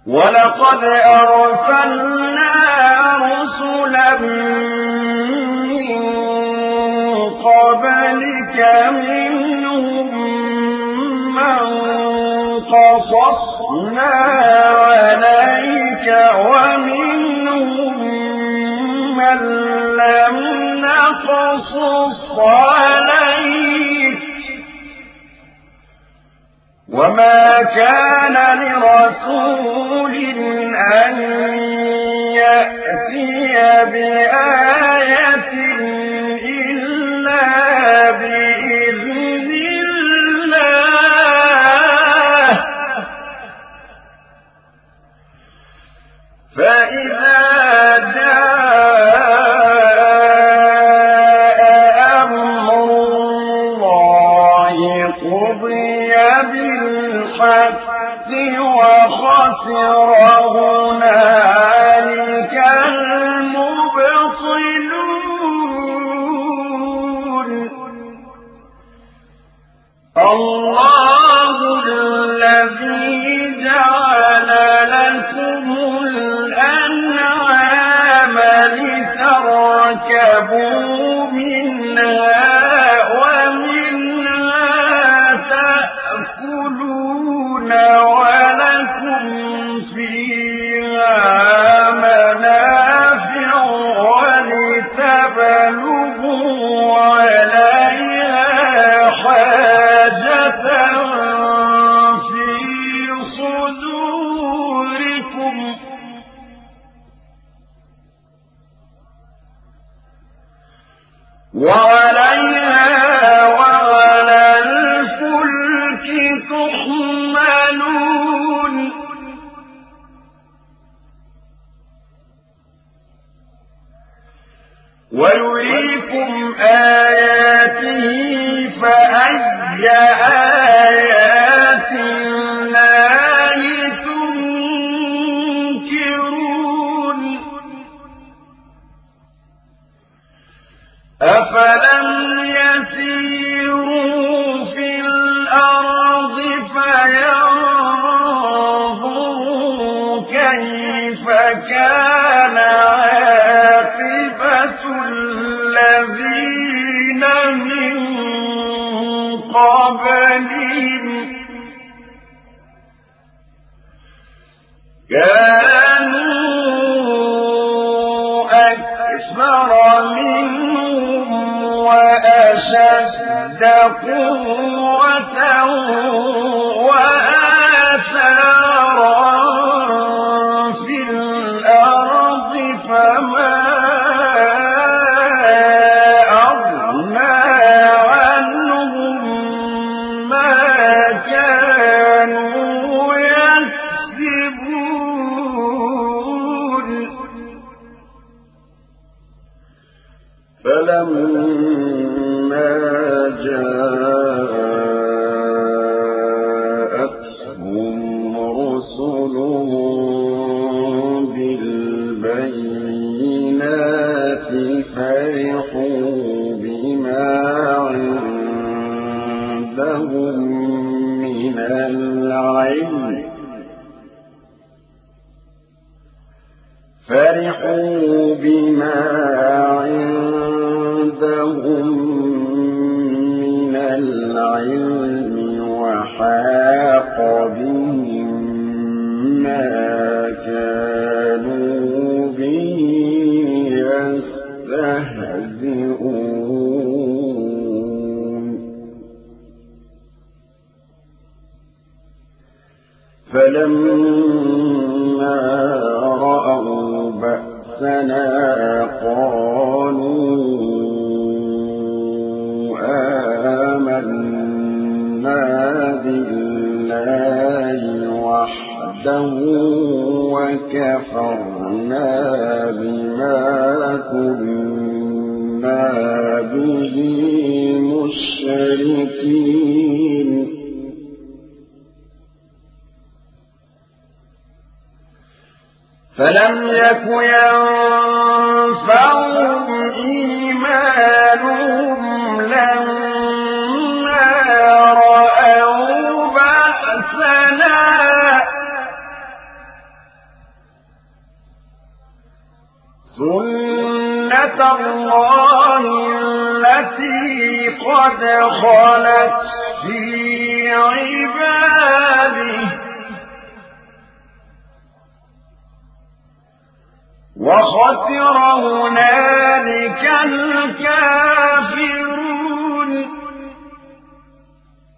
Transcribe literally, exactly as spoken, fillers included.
ولقد أرسلنا رسلا من قبلك منهم من قصصنا عليك ومنهم من لم نقصص عليك وما كان لرسول أن يأتي بآية إلا بإذن الله فإذا جاء أمر الله قضي بالحق وخسر هنالك المبطلون الله الذي جعل لكم الأنعام لتركبوا منها ومنها تأكلون ولكم فيها منافع ولتبلغوا عليها حاجة في صدوركم وعليها وعلى الفلك تحملون ويريكم آياته فأي آيات الله تنكرون أفلم يسيروا في الأرض فينظروا كيف كان عاقبة الذين من قبلهم كانوا أكثر منهم وأشد قوة وآثارا في الأرض فما أغنى عنهم ما كانوا يكسبون فلما جاءتهم رسلهم بالبينات فرحوا بما عندهم من العلم فرحوا بما عندهم من العلم وحاق بهم ما كانوا به يستهزئون فلما رأوا بأسنا قالوا آمنا بالله وحده وكفرنا بما كنا به مشركين فلم يك ينفعهم إيمانهم لما رأوا بأسنا سنة الله التي قد خلت في عباده وخسر هنالك الكافرون